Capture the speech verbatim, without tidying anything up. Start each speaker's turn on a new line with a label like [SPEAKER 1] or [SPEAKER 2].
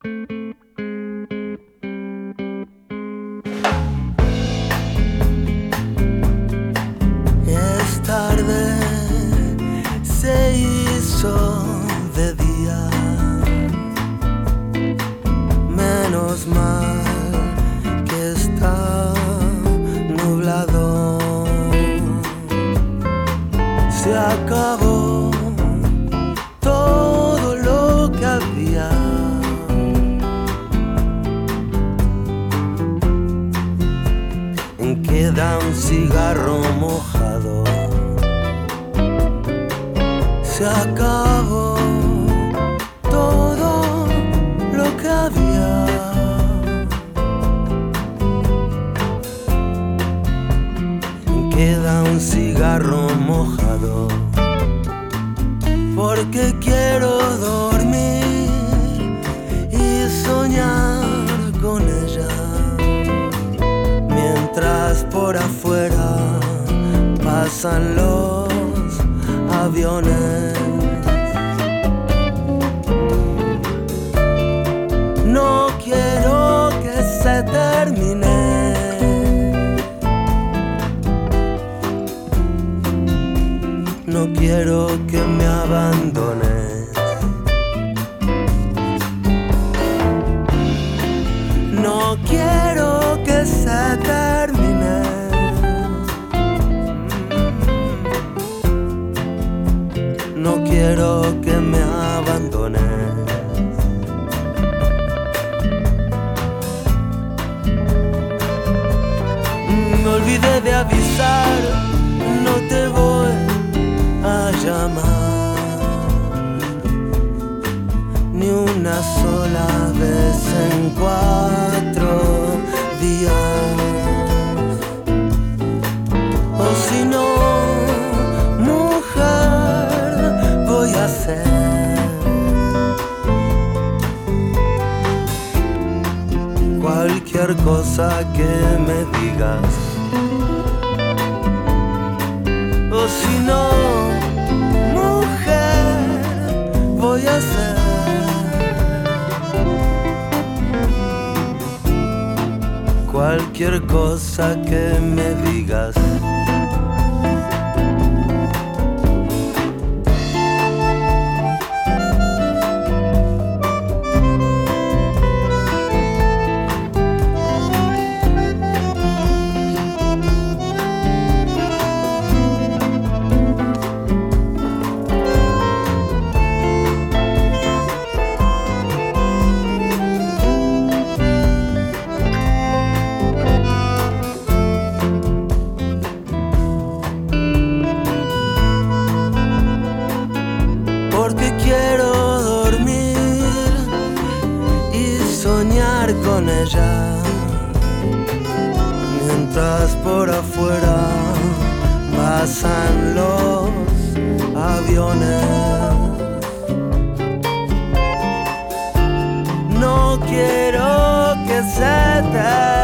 [SPEAKER 1] Es tarde, se hizo de día. Menos mal que está nublado. Se acabó todo lo que había. Queda un cigarro mojado. Se acabó todo lo que había. Queda un cigarro mojado. Porque quiero dormir y soñar con ella. Mientras por afuera pasan los aviones. No quiero que se termine. No quiero que me abandones. No quiero que se termine. No quiero que me abandones. Me olvidé de avisar, no te voy a llamar ni una sola vez en cuatro días. O si no, mujer, voy a hacer cualquier cosa que me digas. O si no, mujer, voy a hacer cualquier cosa que me digas. Porque quiero dormir y soñar con ella. Mientras por afuera pasan los aviones. No quiero que se te